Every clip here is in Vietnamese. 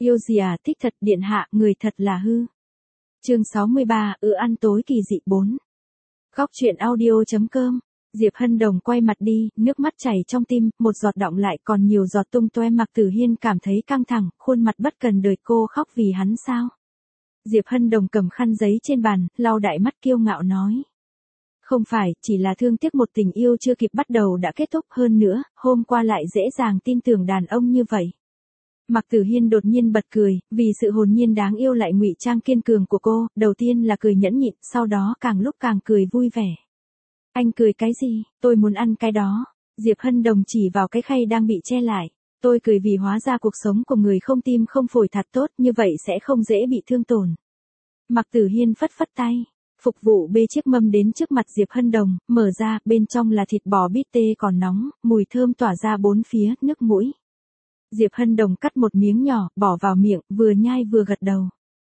Yêu gì à, thích thật, điện hạ, người thật là hư. Chương 63, ăn tối kỳ dị 4. Góc truyện audio.com. Diệp Hân Đồng quay mặt đi, nước mắt chảy trong tim, một giọt đọng lại còn nhiều giọt tung toe. Mạc Tử Hiên cảm thấy căng thẳng, khuôn mặt bất cần đời. Cô khóc vì hắn sao? Diệp Hân Đồng cầm khăn giấy trên bàn, lau đại mắt kiêu ngạo nói. Không phải, chỉ là thương tiếc một tình yêu chưa kịp bắt đầu đã kết thúc. Hơn nữa, hôm qua lại dễ dàng tin tưởng đàn ông như vậy. Mạc Tử Hiên đột nhiên bật cười, vì sự hồn nhiên đáng yêu lại ngụy trang kiên cường của cô, đầu tiên là cười nhẫn nhịn, sau đó càng lúc càng cười vui vẻ. Anh cười cái gì, tôi muốn ăn cái đó. Diệp Hân Đồng chỉ vào cái khay đang bị che lại. Tôi cười vì hóa ra cuộc sống của người không tim không phổi thật tốt, như vậy sẽ không dễ bị thương tổn. Mạc Tử Hiên phất phất tay. Phục vụ bê chiếc mâm đến trước mặt Diệp Hân Đồng, mở ra, bên trong là thịt bò bít tê còn nóng, mùi thơm tỏa ra bốn phía, nước mũi. Diệp Hân Đồng cắt một miếng nhỏ, bỏ vào miệng, vừa nhai vừa gật đầu.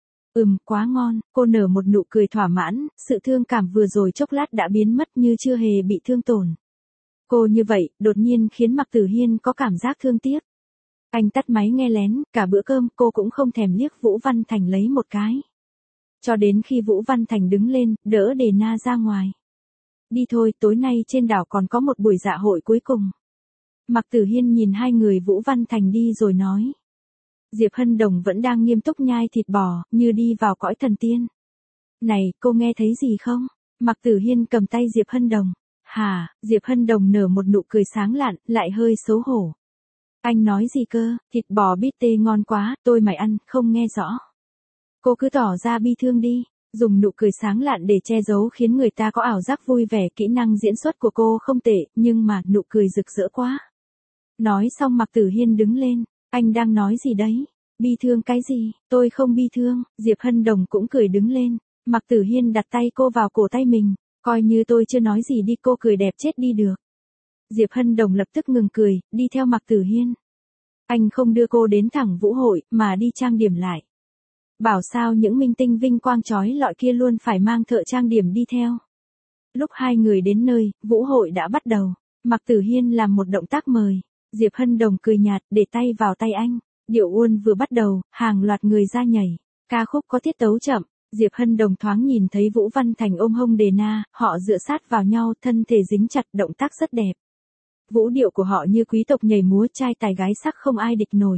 Quá ngon, cô nở một nụ cười thỏa mãn, sự thương cảm vừa rồi chốc lát đã biến mất như chưa hề bị thương tổn. Cô như vậy, đột nhiên khiến Mạc Tử Hiên có cảm giác thương tiếc. Anh tắt máy nghe lén, cả bữa cơm cô cũng không thèm liếc Vũ Văn Thành lấy một cái. Cho đến khi Vũ Văn Thành đứng lên, đỡ Đề Na ra ngoài. Đi thôi, tối nay trên đảo còn có một buổi dạ hội cuối cùng. Mạc Tử Hiên nhìn hai người Vũ Văn Thành đi rồi nói. Diệp Hân Đồng vẫn đang nghiêm túc nhai thịt bò, như đi vào cõi thần tiên. Này, cô nghe thấy gì không? Mạc Tử Hiên cầm tay Diệp Hân Đồng. Hả? Diệp Hân Đồng nở một nụ cười sáng lạn, lại hơi xấu hổ. Anh nói gì cơ? Thịt bò bít tê ngon quá, tôi mày ăn, không nghe rõ. Cô cứ tỏ ra bi thương đi. Dùng nụ cười sáng lạn để che giấu khiến người ta có ảo giác vui vẻ. Kỹ năng diễn xuất của cô không tệ, nhưng mà nụ cười rực rỡ quá. Nói xong Mạc Tử Hiên đứng lên. Anh đang nói gì đấy? Bi thương cái gì? Tôi không bi thương. Diệp Hân Đồng cũng cười đứng lên. Mạc Tử Hiên đặt tay cô vào cổ tay mình. Coi như tôi chưa nói gì đi, cô cười đẹp chết đi được. Diệp Hân Đồng lập tức ngừng cười, đi theo Mạc Tử Hiên. Anh không đưa cô đến thẳng vũ hội, mà đi trang điểm lại. Bảo sao những minh tinh vinh quang chói lọi kia luôn phải mang thợ trang điểm đi theo. Lúc hai người đến nơi, vũ hội đã bắt đầu. Mạc Tử Hiên làm một động tác mời. Diệp Hân Đồng cười nhạt, để tay vào tay anh. Điệu uôn vừa bắt đầu, hàng loạt người ra nhảy. Ca khúc có tiết tấu chậm. Diệp Hân Đồng thoáng nhìn thấy Vũ Văn Thành ôm hông Đề Na, họ dựa sát vào nhau, thân thể dính chặt, động tác rất đẹp. Vũ điệu của họ như quý tộc nhảy múa, trai tài gái sắc không ai địch nổi.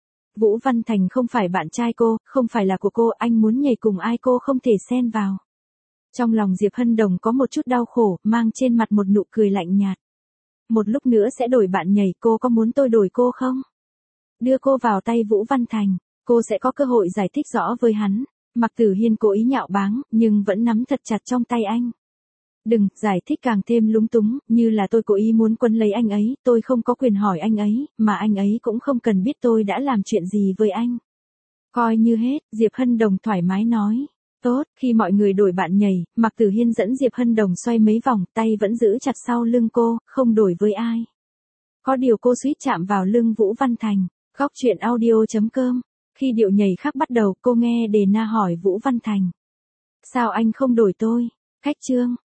Vũ Văn Thành không phải bạn trai cô, không phải là của cô, anh muốn nhảy cùng ai cô không thể xen vào. Trong lòng Diệp Hân Đồng có một chút đau khổ, mang trên mặt một nụ cười lạnh nhạt. Một lúc nữa sẽ đổi bạn nhảy, cô có muốn tôi đổi cô không? Đưa cô vào tay Vũ Văn Thành, cô sẽ có cơ hội giải thích rõ với hắn. Mạc Tử Hiên cố ý nhạo báng, nhưng vẫn nắm thật chặt trong tay anh. Đừng, giải thích càng thêm lúng túng, như là tôi cố ý muốn quấn lấy anh ấy, tôi không có quyền hỏi anh ấy, mà anh ấy cũng không cần biết tôi đã làm chuyện gì với anh. Coi như hết, Diệp Hân Đồng thoải mái nói. Tốt, khi mọi người đổi bạn nhảy, Mạc Tử Hiên dẫn Diệp Hân Đồng xoay mấy vòng, tay vẫn giữ chặt sau lưng cô, không đổi với ai. Có điều cô suýt chạm vào lưng Vũ Văn Thành. Góc truyện audio.com. Khi điệu nhảy khác bắt đầu, cô nghe Đề Na hỏi Vũ Văn Thành. Sao anh không đổi tôi? Khách trương,